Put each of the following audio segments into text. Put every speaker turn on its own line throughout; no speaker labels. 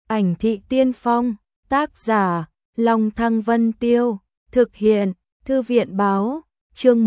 Ảnh thị tiên phong, tác giả, Long Thăng Vân Tiêu, thực hiện, Thư viện báo, chương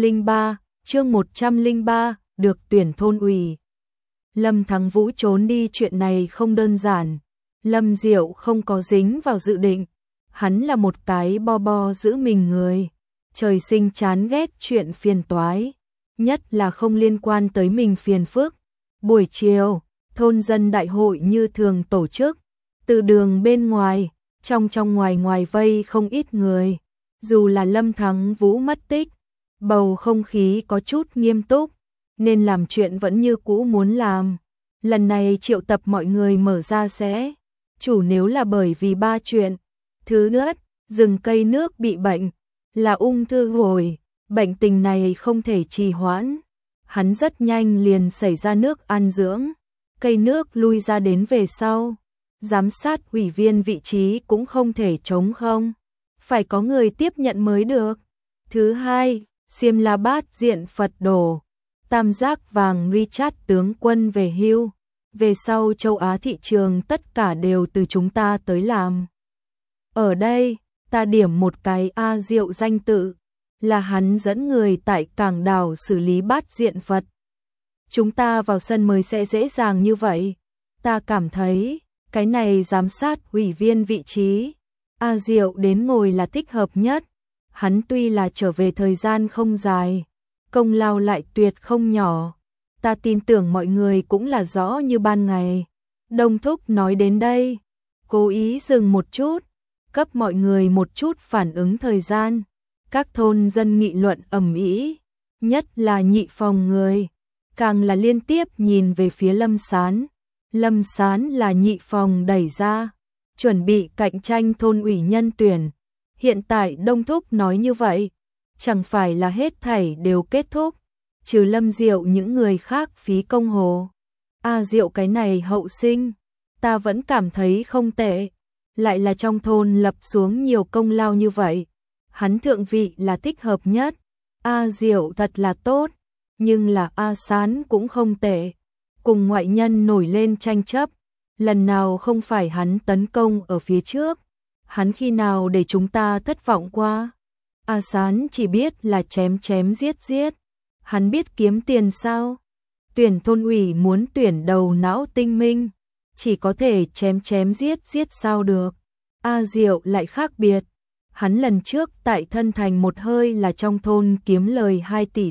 103, được tuyển thôn ủy. Lâm Thắng Vũ trốn đi chuyện này không đơn giản, Lâm Diệu không có dính vào dự định, hắn là một cái bo giữ mình người, trời sinh chán ghét chuyện phiền toái, nhất là không liên quan tới mình phiền phức. Buổi chiều, thôn dân đại hội như thường tổ chức, từ đường bên ngoài, trong ngoài vây không ít người, dù là Lâm Thắng Vũ mất tích, bầu không khí có chút nghiêm túc, nên làm chuyện vẫn như cũ muốn làm. Lần này triệu tập mọi người mở ra sẽ, chủ nếu là bởi vì 3 chuyện. Thứ nhất, rừng cây nước bị bệnh, là ung thư rồi, bệnh tình này không thể trì hoãn. Hắn rất nhanh liền xảy ra nước ăn dưỡng, cây nước lui ra đến về sau. Giám sát ủy viên vị trí cũng không thể trống không, phải có người tiếp nhận mới được. Thứ hai, Xiêm La Bát diện Phật đổ, tam giác vàng Richard tướng quân về hưu, về sau châu Á thị trường tất cả đều từ chúng ta tới làm. Ở đây, ta điểm một cái A Diệu danh tự, là hắn dẫn người tại Cảng Đảo xử lý bát diện Phật. Chúng ta vào sân mới sẽ dễ dàng như vậy. Ta cảm thấy, cái này giám sát ủy viên vị trí, A Diệu đến ngồi là thích hợp nhất. Hắn tuy là trở về thời gian không dài, công lao lại tuyệt không nhỏ. Ta tin tưởng mọi người cũng là rõ như ban ngày. Đông Thúc nói đến đây, cố ý dừng một chút, cấp mọi người một chút phản ứng thời gian. Các thôn dân nghị luận ầm ĩ, nhất là Nhị Phòng người, càng là liên tiếp nhìn về phía Lâm Sán. Lâm Sán là Nhị Phòng đẩy ra, chuẩn bị cạnh tranh thôn ủy nhân tuyển. Hiện tại Đông Thúc nói như vậy, chẳng phải là hết thảy đều kết thúc, trừ Lâm Diệu những người khác phí công hồ. A Diệu cái này hậu sinh, ta vẫn cảm thấy không tệ, lại là trong thôn lập xuống nhiều công lao như vậy. Hắn thượng vị là thích hợp nhất. A Diệu thật là tốt, nhưng là A Sán cũng không tệ. Cùng ngoại nhân nổi lên tranh chấp, lần nào không phải hắn tấn công ở phía trước. Hắn khi nào để chúng ta thất vọng qua? A Sán chỉ biết là chém giết. Hắn biết kiếm tiền sao? Tuyển thôn ủy muốn tuyển đầu não tinh minh, chỉ có thể chém giết sao được. A Diệu lại khác biệt. Hắn lần trước tại Thân Thành một hơi là trong thôn kiếm lời 2,8 tỷ.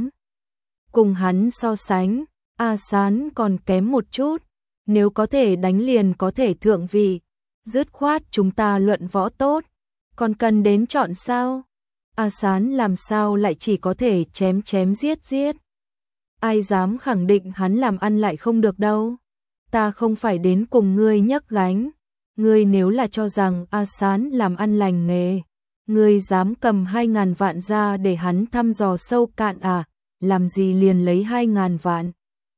Cùng hắn so sánh, A Sán còn kém một chút, nếu có thể đánh liền có thể thượng vị. Dứt khoát chúng ta luận võ tốt, còn cần đến chọn sao? A Sán làm sao lại chỉ có thể chém giết. Ai dám khẳng định hắn làm ăn lại không được đâu. Ta không phải đến cùng ngươi nhấc gánh. Ngươi nếu là cho rằng A Sán làm ăn lành nghề, ngươi dám cầm 2.000 vạn ra để hắn thăm dò sâu cạn à? Làm gì liền lấy 2.000 vạn?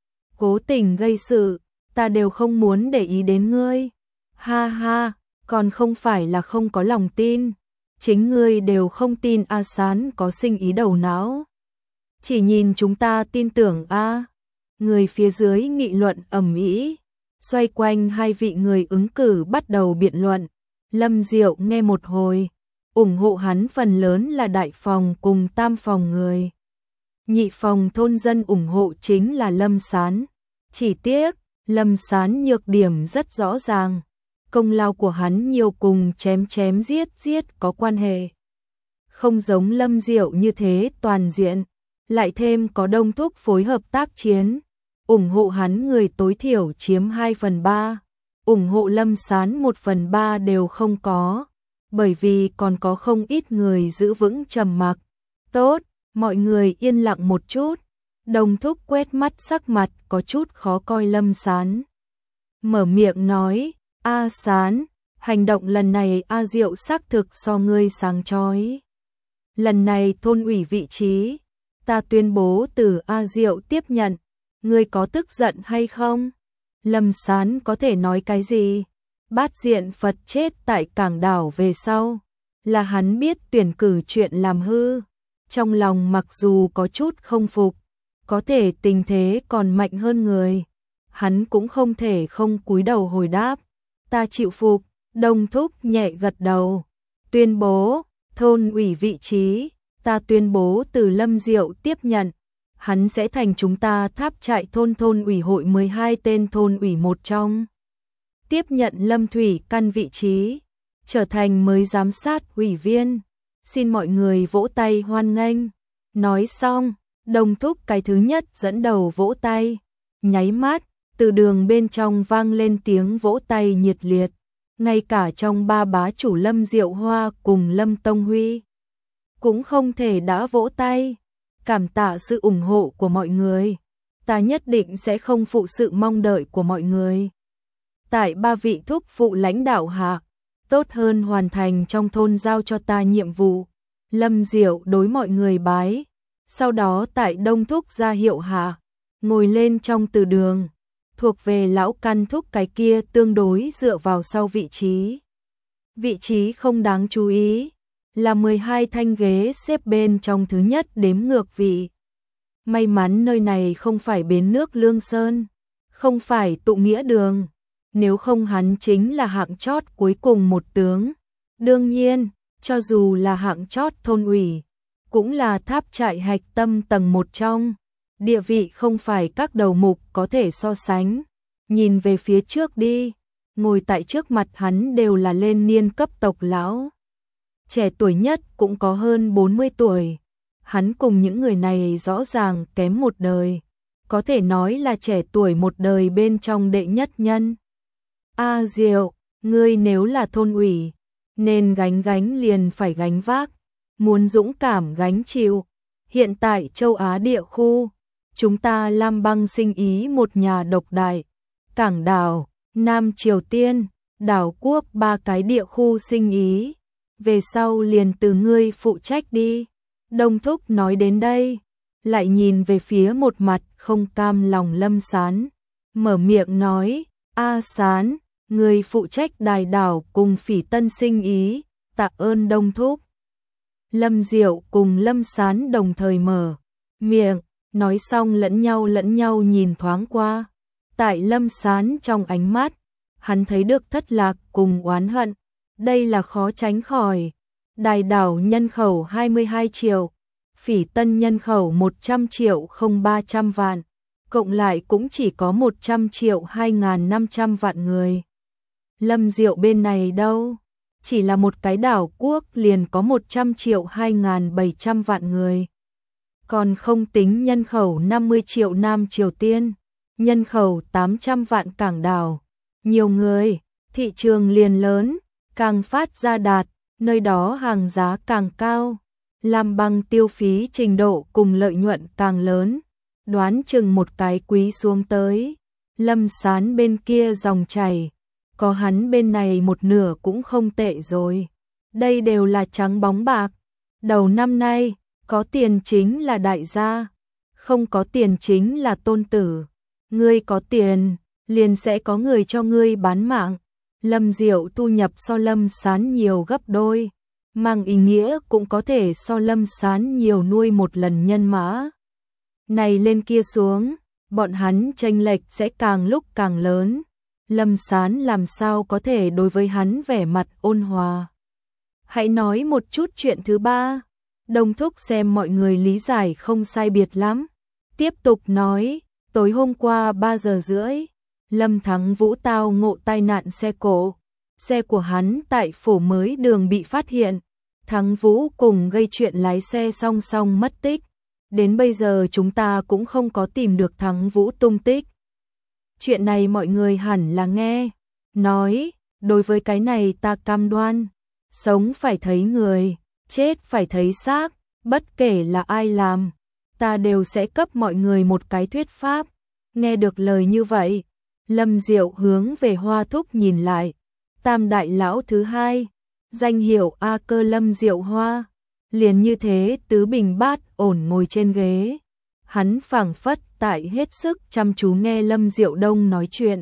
Cố tình gây sự, ta đều không muốn để ý đến ngươi. Ha ha, còn không phải là không có lòng tin. Chính ngươi đều không tin A Sán có sinh ý đầu não. Chỉ nhìn chúng ta tin tưởng a. Người phía dưới nghị luận ầm ĩ, xoay quanh hai vị người ứng cử bắt đầu biện luận. Lâm Diệu nghe một hồi, ủng hộ hắn phần lớn là Đại Phòng cùng Tam Phòng người. Nhị Phòng thôn dân ủng hộ chính là Lâm Sán. Chỉ tiếc, Lâm Sán nhược điểm rất rõ ràng. Công lao của hắn nhiều cùng chém giết có quan hệ. Không giống Lâm Diệu như thế toàn diện, lại thêm có Đông Thúc phối hợp tác chiến, ủng hộ hắn người tối thiểu chiếm 2/3, ủng hộ Lâm Sán 1/3 đều không có, bởi vì còn có không ít người giữ vững trầm mặc. Tốt, mọi người yên lặng một chút. Đông Thúc quét mắt sắc mặt có chút khó coi Lâm Sán, mở miệng nói: A Sán, hành động lần này A Diệu xác thực so ngươi sáng chói. Lần này thôn ủy vị trí, ta tuyên bố từ A Diệu tiếp nhận. Ngươi có tức giận hay không? Lâm Sán có thể nói cái gì? Bát diện Phật chết tại Cảng Đảo về sau, là hắn biết tuyển cử chuyện làm hư. Trong lòng mặc dù có chút không phục, có thể tình thế còn mạnh hơn người, hắn cũng không thể không cúi đầu hồi đáp. Ta chịu phục, Đông Thúc nhẹ gật đầu. Tuyên bố, thôn ủy vị trí, ta tuyên bố từ Lâm Diệu tiếp nhận. Hắn sẽ thành chúng ta Tháp Trại thôn ủy hội 12 tên thôn ủy một trong. Tiếp nhận Lâm Thủy Căn vị trí, trở thành mới giám sát ủy viên. Xin mọi người vỗ tay hoan nghênh. Nói xong, Đông Thúc cái thứ nhất dẫn đầu vỗ tay. Nháy mắt, từ đường bên trong vang lên tiếng vỗ tay nhiệt liệt. Ngay cả trong ba bá chủ Lâm Diệu Hoa cùng Lâm Tông Huy cũng không thể đã vỗ tay. Cảm tạ sự ủng hộ của mọi người. Ta nhất định sẽ không phụ sự mong đợi của mọi người. Tại ba vị thúc phụ lãnh đạo hạ, tốt hơn hoàn thành trong thôn giao cho ta nhiệm vụ. Lâm Diệu đối mọi người bái. Sau đó tại Đông Thúc ra hiệu hạ, ngồi lên trong từ đường. Thuộc về lão căn thúc cái kia tương đối dựa vào sau vị trí. Vị trí không đáng chú ý, là 12 thanh ghế xếp bên trong thứ nhất đếm ngược vị. May mắn nơi này không phải bến nước Lương Sơn, không phải tụ nghĩa đường, nếu không hắn chính là hạng chót cuối cùng một tướng. Đương nhiên, cho dù là hạng chót thôn ủy, cũng là Tháp Trại hạch tâm tầng một trong. Địa vị không phải các đầu mục có thể so sánh. Nhìn về phía trước đi, ngồi tại trước mặt hắn đều là lên niên cấp tộc lão. Trẻ tuổi nhất cũng có hơn 40 tuổi. Hắn cùng những người này rõ ràng kém một đời. Có thể nói là trẻ tuổi một đời bên trong đệ nhất nhân. A Diệu, ngươi nếu là thôn ủy, nên gánh liền phải gánh vác. Muốn dũng cảm gánh chịu. Hiện tại châu Á địa khu, chúng ta Lam Băng sinh ý một nhà độc đại. Cảng đảo, Nam Triều Tiên, đảo quốc ba cái địa khu sinh ý. Về sau liền từ ngươi phụ trách đi. Đông Thúc nói đến đây, lại nhìn về phía một mặt không cam lòng Lâm Sán. Mở miệng nói, A Sán, ngươi phụ trách đài đảo cùng Phỉ Tân sinh ý, tạ ơn Đông Thúc. Lâm Diệu cùng Lâm Sán đồng thời mở miệng, nói xong lẫn nhau nhìn thoáng qua. Tại Lâm Sán trong ánh mắt, hắn thấy được thất lạc cùng oán hận. Đây là khó tránh khỏi. Đài đảo nhân khẩu 22 triệu, Phỉ Tân nhân khẩu 100 triệu không 300 vạn, cộng lại cũng chỉ có 100 triệu 2.500 vạn người. Lâm Diệu bên này đâu? Chỉ là một cái đảo quốc liền có 100 triệu 2.700 vạn người. Còn không tính nhân khẩu 50 triệu Nam Triều Tiên, nhân khẩu 800 vạn cảng đảo. Nhiều người, thị trường liền lớn, càng phát ra đạt, nơi đó hàng giá càng cao. Lam Băng tiêu phí trình độ cùng lợi nhuận càng lớn. Đoán chừng một cái quý xuống tới. Lâm Sán bên kia dòng chảy, có hắn bên này một nửa cũng không tệ rồi. Đây đều là trắng bóng bạc. Đầu năm nay, có tiền chính là đại gia, không có tiền chính là tôn tử. Ngươi có tiền, liền sẽ có người cho ngươi bán mạng. Lâm Diệu thu nhập so Lâm Sán nhiều gấp đôi, mang ý nghĩa cũng có thể so Lâm Sán nhiều nuôi một lần nhân mã. Này lên kia xuống, bọn hắn chênh lệch sẽ càng lúc càng lớn. Lâm Sán làm sao có thể đối với hắn vẻ mặt ôn hòa. Hãy nói một chút chuyện thứ ba. Đông Thúc xem mọi người lý giải không sai biệt lắm. Tiếp tục nói, tối hôm qua 3 giờ rưỡi, Lâm Thắng Vũ tao ngộ tai nạn xe cộ. Xe của hắn tại Phổ Mới đường bị phát hiện. Thắng Vũ cùng gây chuyện lái xe song song mất tích. Đến bây giờ chúng ta cũng không có tìm được Thắng Vũ tung tích. Chuyện này mọi người hẳn là nghe. Nói, đối với cái này ta cam đoan. Sống phải thấy người, chết phải thấy xác. Bất kể là ai làm, ta đều sẽ cấp mọi người một cái thuyết pháp. Nghe được lời như vậy, Lâm Diệu hướng về Hoa Thúc nhìn lại. Tam đại lão thứ hai, danh hiệu A Cơ Lâm Diệu Hoa. Liền như thế tứ bình bát ổn ngồi trên ghế. Hắn phảng phất tại hết sức chăm chú nghe Lâm Diệu Đông nói chuyện.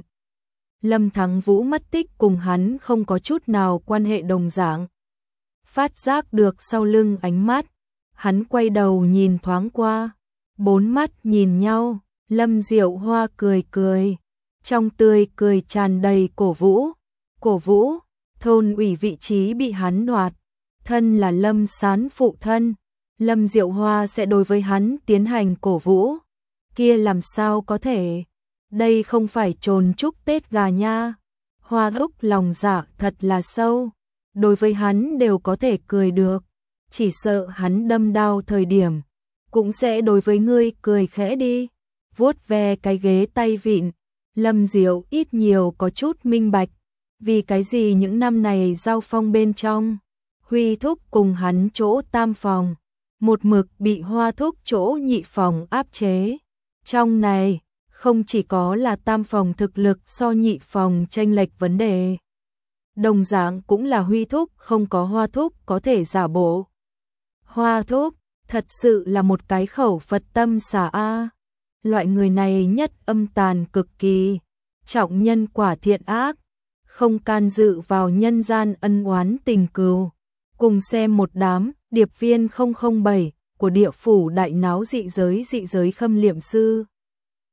Lâm Thắng Vũ mất tích cùng hắn không có chút nào quan hệ đồng dạng. Phát giác được sau lưng ánh mắt, hắn quay đầu nhìn thoáng qua. 4 mắt nhìn nhau, Lâm Diệu Hoa cười cười. Trong tươi cười tràn đầy cổ vũ. cổ vũ, thôn ủy vị trí bị hắn đoạt, thân là Lâm Sán phụ thân, Lâm Diệu Hoa sẽ đối với hắn tiến hành cổ vũ, kia làm sao có thể, đây không phải trồn chúc Tết gà nha. Hoa Thúc lòng dạ thật là sâu, đối với hắn đều có thể cười được, chỉ sợ hắn đâm đau thời điểm, cũng sẽ đối với ngươi cười khẽ đi, vuốt ve cái ghế tay vịn, Lâm Diệu ít nhiều có chút minh bạch, vì cái gì những năm này giao phong bên trong, Huy Thúc cùng hắn chỗ tam phòng, một mực bị Hoa Thúc chỗ nhị phòng áp chế. Trong này, không chỉ có là tam phòng thực lực so nhị phòng chênh lệch vấn đề. Đồng dạng cũng là Huy Thúc không có Hoa Thúc có thể giả bộ. Hoa Thúc, thật sự là một cái khẩu Phật tâm xà a. Loại người này nhất âm tàn cực kỳ, trọng nhân quả thiện ác, không can dự vào nhân gian ân oán tình cừu. Cùng xem một đám điệp viên 007 của địa phủ đại náo dị giới khâm liệm sư.